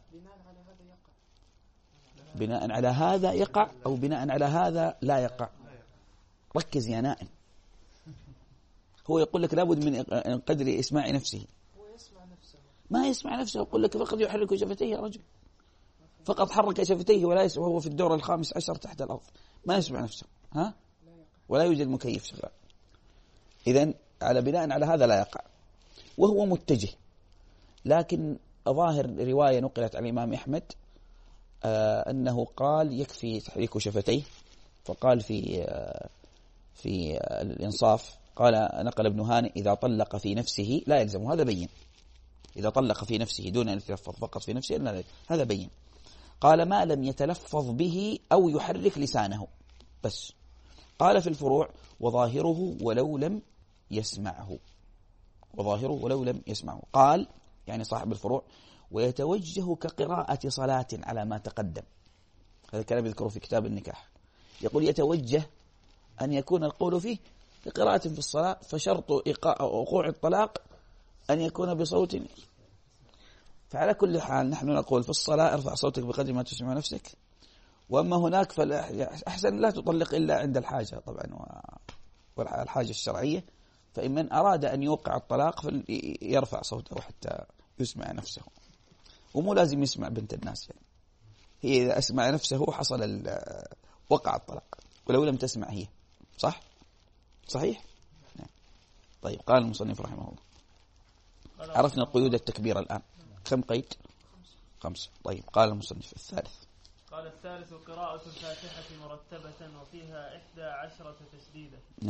بناء على هذا يقع أو بناء على هذا لا يقع؟ ركز يا نائم. هو يقول لك لابد من قدر إسماع نفسه. ما يسمع نفسه، يقول لك فقط يحرك شفتيه يا رجل، فقط حرك شفتيه ولا يسمع، وهو في الدور الخامس عشر تحت الأرض ما يسمع نفسه. ها؟ ولا يوجد مكيف شغال. إذن على بناء على هذا لا يقع، وهو متجه. لكن ظاهر رواية نقلت عن الإمام أحمد آه أنه قال يكفي تحريك شفتيه، فقال في آه في آه الإنصاف قال نقل ابن هانئ إذا طلق في نفسه لا يلزم. هذا بين. إذا طلق في نفسه دون أن يتلفظ فقط في نفسه لا، هذا بين. قال ما لم يتلفظ به أو يحرك لسانه بس. قال في الفروع وظاهره ولو لم يسمعه، وظاهره ولو لم يسمعه. قال يعني صاحب الفروع ويتوجه كقراءة صلاة على ما تقدم. هذا الكلام يذكره في كتاب النكاح. يقول يتوجه أن يكون القول فيه كقراءة في الصلاة، فشرط وقوع الطلاق أن يكون بصوت. فعلى كل حال نحن نقول في الصلاة ارفع صوتك بقدر ما تسمع نفسك، وأما هناك فأحسن لا تطلق إلا عند الحاجة طبعا والحاجة الشرعية. فإن من أراد أن يوقع الطلاق فيرفع صوته حتى يسمع نفسه، ومو لازم يسمع بنت الناس يعني. هي إذا أسمع نفسه حصل وقع الطلاق ولو لم تسمع هي. صح؟ صحيح؟ نعم. طيب قال المصنف رحمه الله عرفنا قيود التكبير الآن. كم قيد؟ خمسة. طيب قال المصنف الثالث. قال الثالث قراءة الفاتحة مرتبة وفيها إحدى عشرة تشديدة. نعم.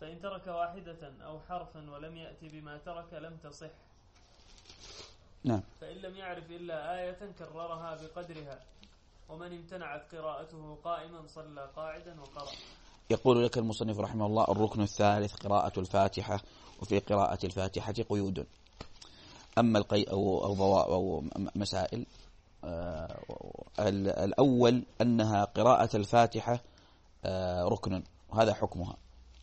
فإن ترك واحدة أو حرفا ولم يأتي بما ترك لم تصح. نعم. فإن لم يعرف إلا آية كررها بقدرها، ومن امتنعت قراءته قائما صلى قاعدا وقرأ. يقول لك المصنف رحمه الله: الركن الثالث قراءة الفاتحة، وفي قراءة الفاتحة قيود. أما القي أو أو, أو مسائل آه الأول أنها قراءة الفاتحة آه ركن، وهذا حكمها،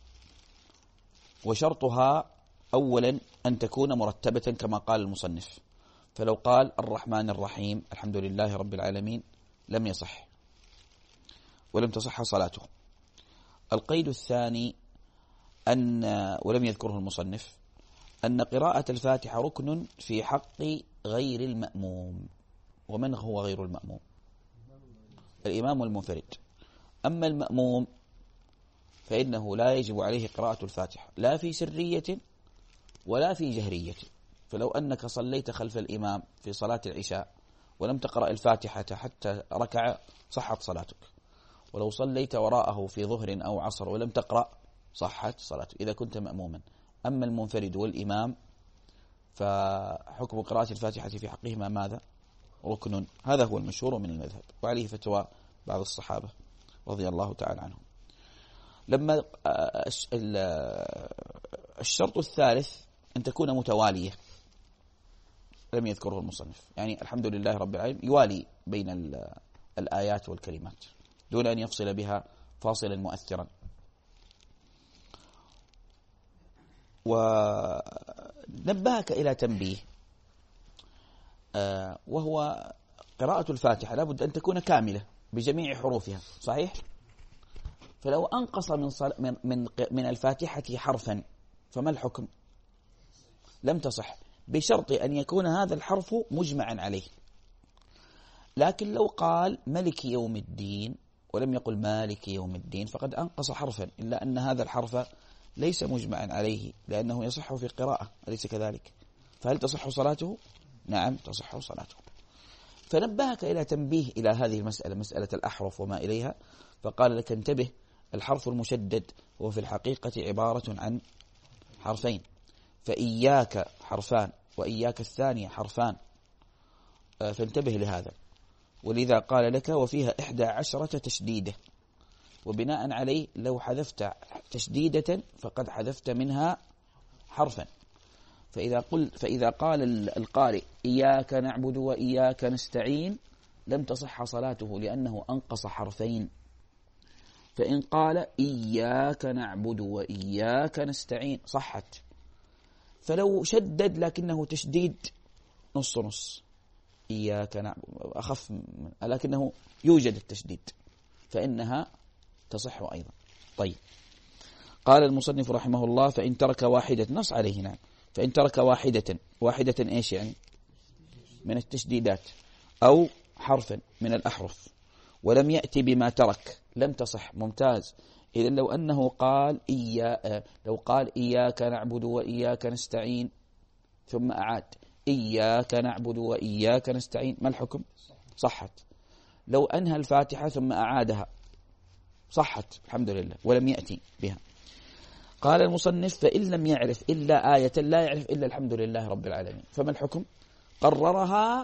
وشرطها أولا أن تكون مرتبة كما قال المصنف. فلو قال الرحمن الرحيم الحمد لله رب العالمين لم يصح ولم تصح صلاته. القيد الثاني أن ولم يذكره المصنف أن قراءة الفاتحة ركن في حق غير المأموم. ومن هو غير المأموم؟ الإمام والمنفرد. أما المأموم فإنه لا يجب عليه قراءة الفاتحة لا في سرية ولا في جهرية. فلو أنك صليت خلف الإمام في صلاة العشاء ولم تقرأ الفاتحة حتى ركع صحت صلاتك، ولو صليت وراءه في ظهر أو عصر ولم تقرأ صحت صلاتك إذا كنت مأموما. أما المنفرد والإمام فحكم قراءة الفاتحة في حقهما ماذا؟ ركن. هذا هو المشهور من المذهب، وعليه فتوى بعض الصحابة رضي الله تعالى عنهم. لما الشرط الثالث أن تكون متوالية، لم يذكره المصنف، يعني الحمد لله رب العالمين يوالي بين الآيات والكلمات دون أن يفصل بها فاصلا مؤثرا. ونبهك إلى تنبيه وهو قراءة الفاتحة لابد أن تكون كاملة بجميع حروفها، صحيح؟ فلو أنقص من من من, من الفاتحة حرفا فما الحكم؟ لم تصح، بشرط أن يكون هذا الحرف مجمعا عليه. لكن لو قال ملك يوم الدين ولم يقل مالك يوم الدين فقد أنقص حرفا، إلا أن هذا الحرف ليس مجمعا عليه لأنه يصح في قراءة، أليس كذلك؟ فهل تصح صلاته؟ نعم تصح صلاته. فنبهك إلى تنبيه إلى هذه المسألة، مسألة الأحرف وما إليها، فقال لك انتبه، الحرف المشدد هو في الحقيقة عبارة عن حرفين، فإياك حرفان وإياك الثانية حرفان، فانتبه لهذا. ولذا قال لك وفيها إحدى عشرة تشديدة، وبناء عليه لو حذفت تشديدة فقد حذفت منها حرفا. فإذا, قل فإذا قال القارئ إياك نعبد وإياك نستعين لم تصح صلاته لأنه أنقص حرفين. فإن قال إياك نعبد وإياك نستعين صحت. فلو شدد لكنه تشديد نص نص، إياك نعبد أخف لكنه يوجد التشديد، فإنها تصح أيضا. طيب، قال المصنف رحمه الله فإن ترك واحدة، نص عليه نعم، فإن ترك واحدة، واحدة إيش يعني؟ من التشديدات أو حرفا من الأحرف ولم يأتي بما ترك لم تصح. ممتاز. إذن لو أنه قال إيا لو قال إياك نعبد وإياك نستعين ثم أعاد إياك نعبد وإياك نستعين ما الحكم؟ صحت. لو أنهى الفاتحة ثم أعادها صحت الحمد لله ولم يأتي بها. قال المصنف فإن لم يعرف إلا آية لا يعرف إلا الحمد لله رب العالمين فما الحكم؟ قررها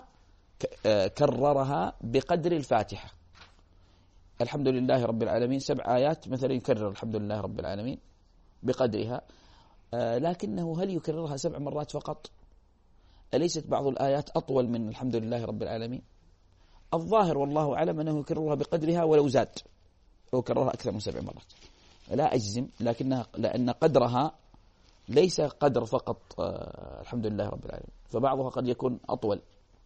كررها بقدر الفاتحة. الحمد لله رب العالمين سبع آيات مثلا يكرر الحمد لله رب العالمين بقدرها، لكنه هل يكررها سبع مرات فقط؟ أليست بعض الآيات أطول من الحمد لله رب العالمين؟ الظاهر والله أعلم أنه يكررها بقدرها ولو زاد، لو كررها أكثر من سبع مرات لا أجزم، لكنها لأن قدرها ليس قدر فقط الحمد لله رب العالمين، فبعضها قد يكون أطول.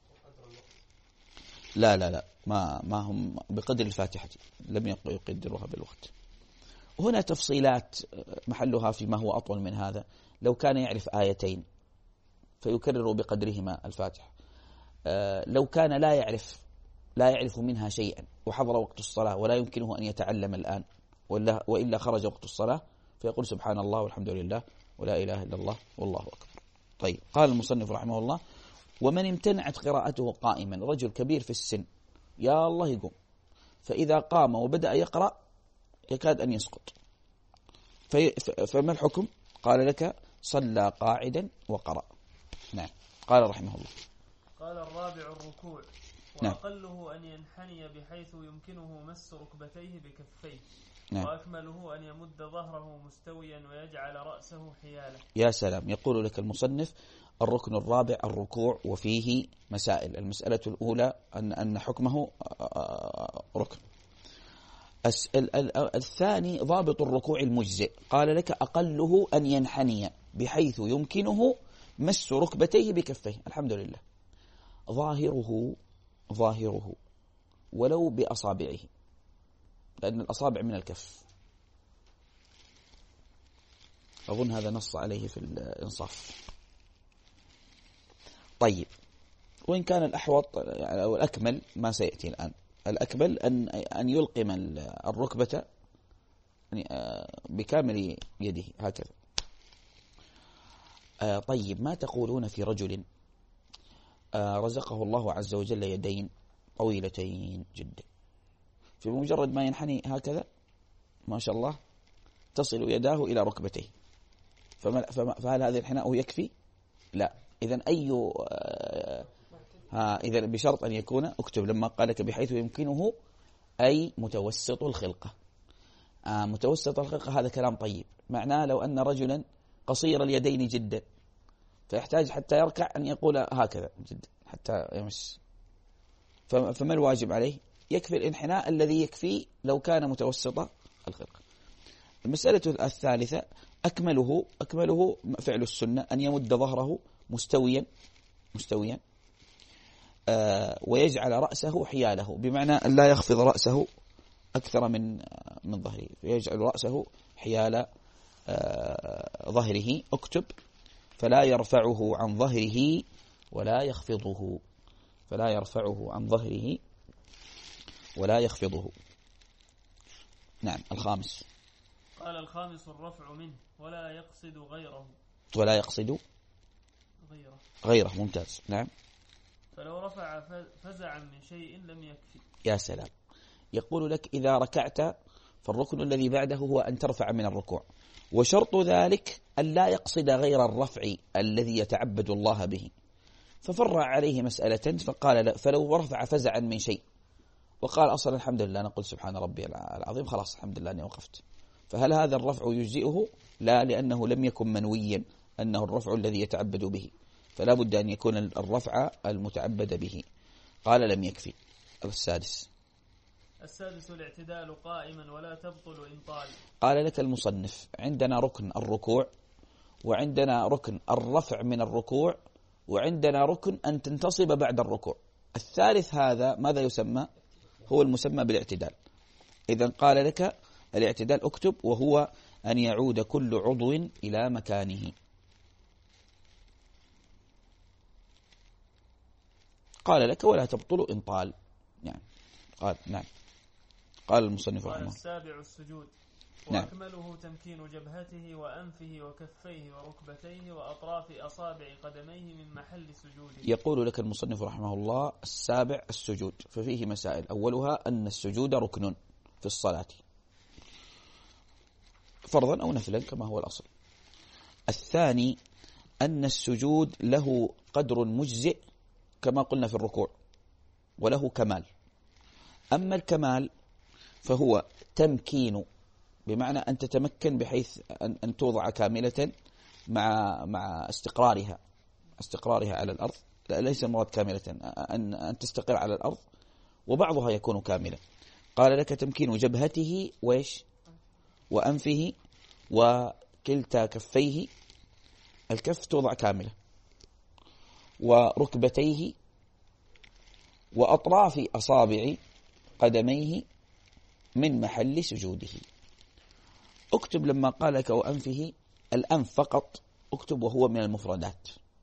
لا لا لا ما ما هم بقدر الفاتحة، لم يقدروها بالوقت. هنا تفصيلات محلها فيما هو أطول من هذا. لو كان يعرف آيتين فيكرر بقدرهما الفاتحة. لو كان لا يعرف لا يعرف منها شيئا وحضر وقت الصلاة ولا يمكنه أن يتعلم الآن ولا وإلا خرج وقت الصلاة فيقول سبحان الله والحمد لله ولا إله إلا الله والله أكبر. طيب، قال المصنف رحمه الله ومن امتنعت قراءته قائما، رجل كبير في السن يا الله يقوم، فإذا قام وبدأ يقرأ يكاد أن يسقط، في فما الحكم؟ قال لك صلى قاعدا وقرأ. نعم. قال رحمه الله: قال الرابع الركوع، وأقله أن ينحني بحيث يمكنه مس ركبتيه بكفيه. نعم. وأكمله أن يمد ظهره مستويا ويجعل رأسه حياله. يا سلام. يقول لك المصنف: الركن الرابع الركوع، وفيه مسائل. المسألة الأولى أن أن حكمه ركن. الثاني ضابط الركوع المجزئ. قال لك: أقله أن ينحني بحيث يمكنه مس ركبتيه بكفيه. الحمد لله. ظاهره ظاهره ولو بأصابعه، لأن الأصابع من الكف. أظن هذا نص عليه في الإنصاف. طيب، وإن كان الأحوط أو الأكمل ما سيأتي الآن، الأكمل أن أن يلقم الركبة بكامل يده هكذا. طيب، ما تقولون في رجل رزقه الله عز وجل يدين طويلتين جدا، في مجرد ما ينحني هكذا ما شاء الله تصل يداه إلى ركبتيه، فهل هذا الانحناء يكفي؟ لا. إذن أي ها إذا بشرط أن يكون، اكتب لما قال لك بحيث يمكنه، أي متوسط الخلقة. آه متوسط الخلقة هذا كلام طيب. معناه لو أن رجلا قصير اليدين جدا فيحتاج حتى يركع أن يقول هكذا جدا حتى يمس، فما الواجب عليه؟ يكفي الانحناء الذي يكفي لو كان متوسط الخلقة. المسألة الثالثة: أكمله أكمله فعل السنة أن يمد ظهره مستويا مستويا آه ويجعل رأسه حياله، بمعنى أن لا يخفض رأسه أكثر من من ظهره، يجعل رأسه حيال آه ظهره. اكتب: فلا يرفعه عن ظهره ولا يخفضه. فلا يرفعه عن ظهره ولا يخفضه. نعم. الخامس. قال الخامس الرفع منه ولا يقصد غيره. ولا يقصد غيره غيره ممتاز. نعم. فلو رفع فزعا من شيء لم يكفي. يا سلام. يقول لك: إذا ركعت فالركن الذي بعده هو أن ترفع من الركوع، وشرط ذلك أن لا يقصد غير الرفع الذي يتعبد الله به. ففرع عليه مسألة فقال لا، فلو رفع فزعا من شيء وقال أصلا الحمد لله نقول سبحان ربي العظيم، خلاص الحمد لله أني وقفت، فهل هذا الرفع يجزئه؟ لا، لأنه لم يكن منويا أنه الرفع الذي يتعبد به، فلا بد أن يكون الرفع المتعبد به. قال لم يكفي. السادس. السادس الاعتدال قائما ولا تبطل إن طال. قال لك المصنف: عندنا ركن الركوع، وعندنا ركن الرفع من الركوع، وعندنا ركن أن تنتصب بعد الركوع. الثالث هذا ماذا يسمى؟ هو المسمى بالاعتدال. إذن قال لك الاعتدال اكتب: وهو أن يعود كل عضو إلى مكانه. قال لك: ولا تبطل إن طال. يعني قال نعم. قال المصنف رحمه الله: السابع السجود، نعم. وأكمله تمكين جبهته وأنفه وكفيه وركبتيه وأطراف أصابع قدميه من محل سجوده. يقول لك المصنف رحمه الله: السابع السجود، ففيه مسائل. أولها أن السجود ركن في الصلاة فرضا أو نفلا كما هو الأصل. الثاني أن السجود له قدر مجزئ كما قلنا في الركوع، وله كمال. أما الكمال فهو تمكين، بمعنى أن تتمكن بحيث أن توضع كاملة مع مع استقرارها استقرارها على الأرض. لا، ليس المراد كاملة، أن أن تستقر على الأرض، وبعضها يكون كاملا. قال لك: تمكين جبهته وإيش وأنفه وكلتا كفيه، الكف توضع كاملة، وركبتيه وأطراف أصابع قدميه من محل سجوده. اكتب لما قال لك وأنفه، الأنف فقط اكتب وهو من المفردات،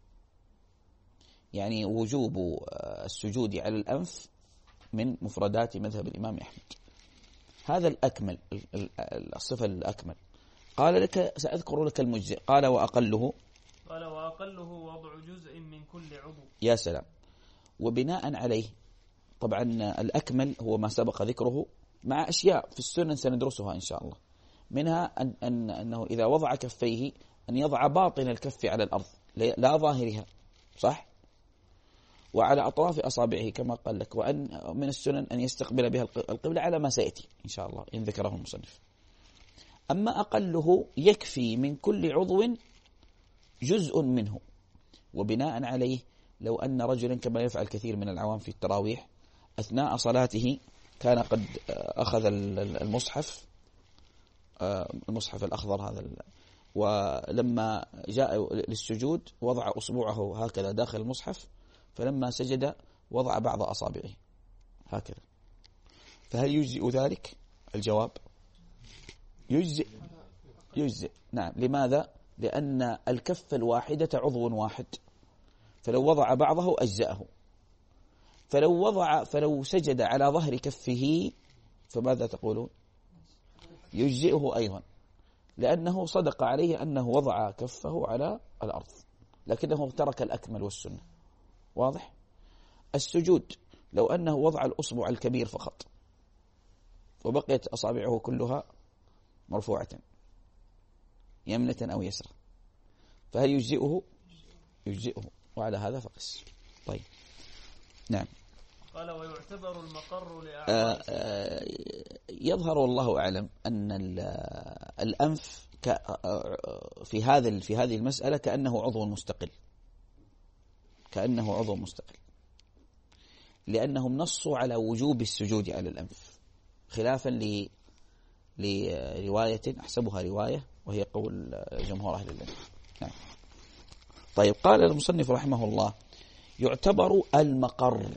يعني وجوب السجود على الأنف من مفردات مذهب الإمام أحمد. هذا الأكمل، الصفة الأكمل. قال لك: سأذكر لك المجزئ. قال: وأقله قال وأقله وضع جزء من كل عضو. يا سلام. وبناء عليه طبعا الأكمل هو ما سبق ذكره مع أشياء في السنن سندرسها إن شاء الله. منها أن أن أنه إذا وضع كفيه أن يضع باطن الكف على الأرض لا ظاهرها، صح؟ وعلى أطراف أصابعه كما قال لك، وأن من السنن أن يستقبل بها القبلة على ما سيأتي إن شاء الله إن ذكره المصنف. أما أقله يكفي من كل عضو جزء منه، وبناء عليه لو أن رجلا كما يفعل كثير من العوام في التراويح أثناء صلاته كان قد أخذ المصحف المصحف الأخضر هذا، ولما جاء للسجود وضع أصبعه هكذا داخل المصحف، فلما سجد وضع بعض أصابعه هكذا، فهل يجزئ ذلك؟ الجواب يجزئ يجزئ نعم. لماذا؟ لأن الكف الواحدة عضو واحد، فلو وضع بعضه أجزأه. فلو وضع فلو سجد على ظهر كفه فماذا تقولون؟ يجزئه أيضا، لأنه صدق عليه أنه وضع كفه على الأرض، لكنه ترك الأكمل والسنة. واضح؟ السجود لو أنه وضع الأصبع الكبير فقط وبقيت أصابعه كلها مرفوعة يمنة أو يسرى، فهل يجزئه؟ يجزئه، وعلى هذا فقس. طيب نعم. قال ويعتبر المقر لأعضاء يظهر والله أعلم أن الأنف في هذا في هذه المسألة كأنه عضو مستقل، كأنه عضو مستقل، لأنهم نصوا على وجوب السجود على الأنف، خلافا ل لرواية أحسبها رواية وهي قول جمهور أهل العلم. نعم. طيب قال المصنف رحمه الله يعتبر المقر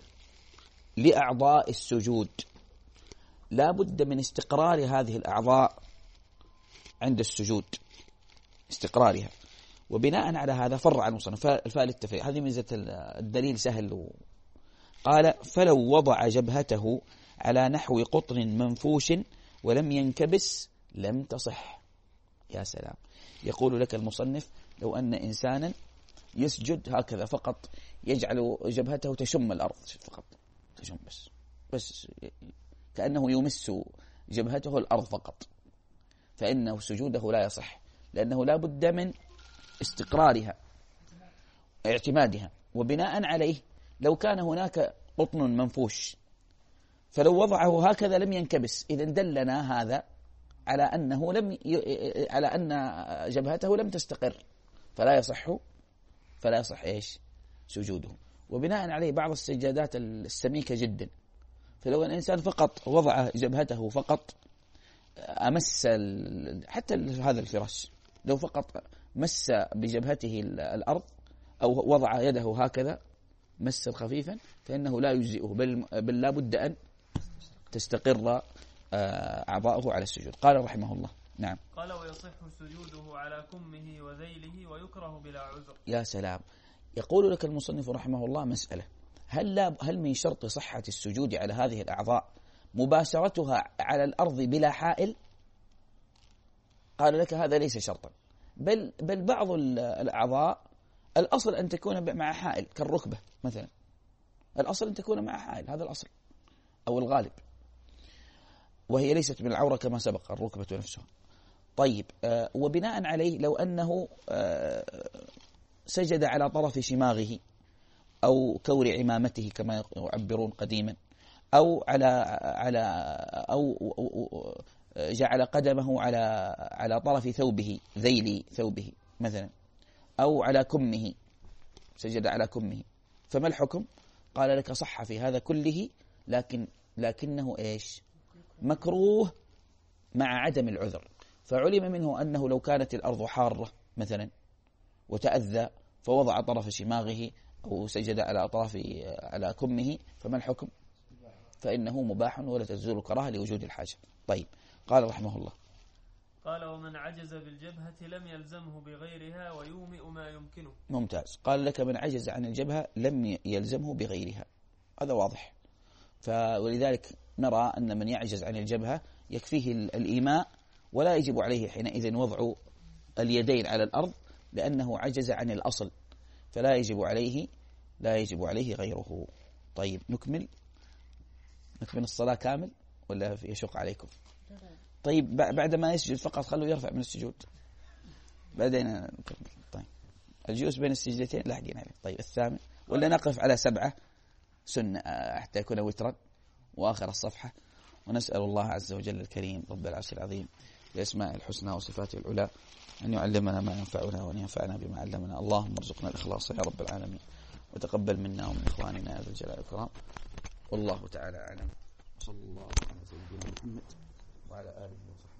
لأعضاء السجود، لا بد من استقرار هذه الأعضاء عند السجود، استقرارها. وبناء على هذا فرع المصنف الفاء للتفريع، هذه ميزة الدليل سهل. قال فلو وضع جبهته على نحو قطن منفوش ولم ينكبس لم تصح. يا سلام. يقول لك المصنف لو أن إنسانا يسجد هكذا فقط، يجعل جبهته تشم الأرض فقط، تشم بس بس كأنه يمس جبهته الأرض فقط، فإنه سجوده لا يصح، لأنه لا بد من استقرارها اعتمادها. وبناء عليه لو كان هناك قطن منفوش فلو وضعه هكذا لم ينكبس، إذن دلنا هذا على أنه لم ي... على أن جبهته لم تستقر، فلا يصح فلا يصح إيش سجوده. وبناء عليه بعض السجادات السميكة جدا، فلو أن الإنسان فقط وضع جبهته فقط أمس حتى هذا الفراش، لو فقط مس بجبهته الأرض أو وضع يده هكذا مسا خفيفا فإنه لا يجزئه، بل, بل لا بد أن تستقر أعضاؤه على السجود. قال رحمه الله نعم. قال ويصح سجوده على كمه وذيله ويكره بلا عذر. يا سلام. يقول لك المصنف رحمه الله مسألة، هل, لا هل من شرط صحة السجود على هذه الأعضاء مباشرتها على الأرض بلا حائل؟ قال لك هذا ليس شرطا، بل, بل بعض الأعضاء الأصل أن تكون مع حائل كالركبة مثلا، الأصل أن تكون مع حائل، هذا الأصل أو الغالب، وهي ليست من العورة كما سبق الركبة نفسها. طيب آه وبناء عليه لو أنه آه سجد على طرف شماغه أو كور عمامته كما يعبرون قديما، أو على على أو جعل قدمه على على طرف ثوبه ذيل ثوبه مثلا، أو على كمه سجد على كمه، فما الحكم؟ قال لك صح في هذا كله، لكن لكنه إيش مكروه مع عدم العذر. فعلم منه أنه لو كانت الأرض حارة مثلا وتأذى فوضع طرف شماغه أو سجد على أطراف على كمه، فما الحكم؟ فإنه مباح ولا تزول الكراهة لوجود الحاجة. طيب قال رحمه الله قال ومن عجز بالجبهة لم يلزمه بغيرها ويومئ ما يمكنه. ممتاز. قال لك من عجز عن الجبهة لم يلزمه بغيرها، هذا واضح. ولذلك نرى أن من يعجز عن الجبهة يكفيه الإيماء ولا يجب عليه حينئذ وضع اليدين على الأرض، لأنه عجز عن الأصل، فلا يجب عليه لا يجب عليه غيره. طيب نكمل نكمل الصلاة كامل ولا يشق عليكم؟ طيب بعد ما يسجد فقط خلوه يرفع من السجود بعدين نكمل. طيب الجلوس بين السجدتين لا حقين عليه. طيب الثامن ولا نقف على سبعة سنة حتى يكون وترا وآخر الصفحة. ونسأل الله عز وجل الكريم رب العرش العظيم بأسماء الحسنى وصفاته العلى أن يعلمنا ما ينفعنا وأن ينفعنا بما علمنا. اللهم ارزقنا الإخلاص يا رب العالمين وتقبل منا ومن إخواننا يا ذا الجلال والإكرام. والله تعالى أعلم. صلى الله على سيدنا محمد وعلى آله وصحبه.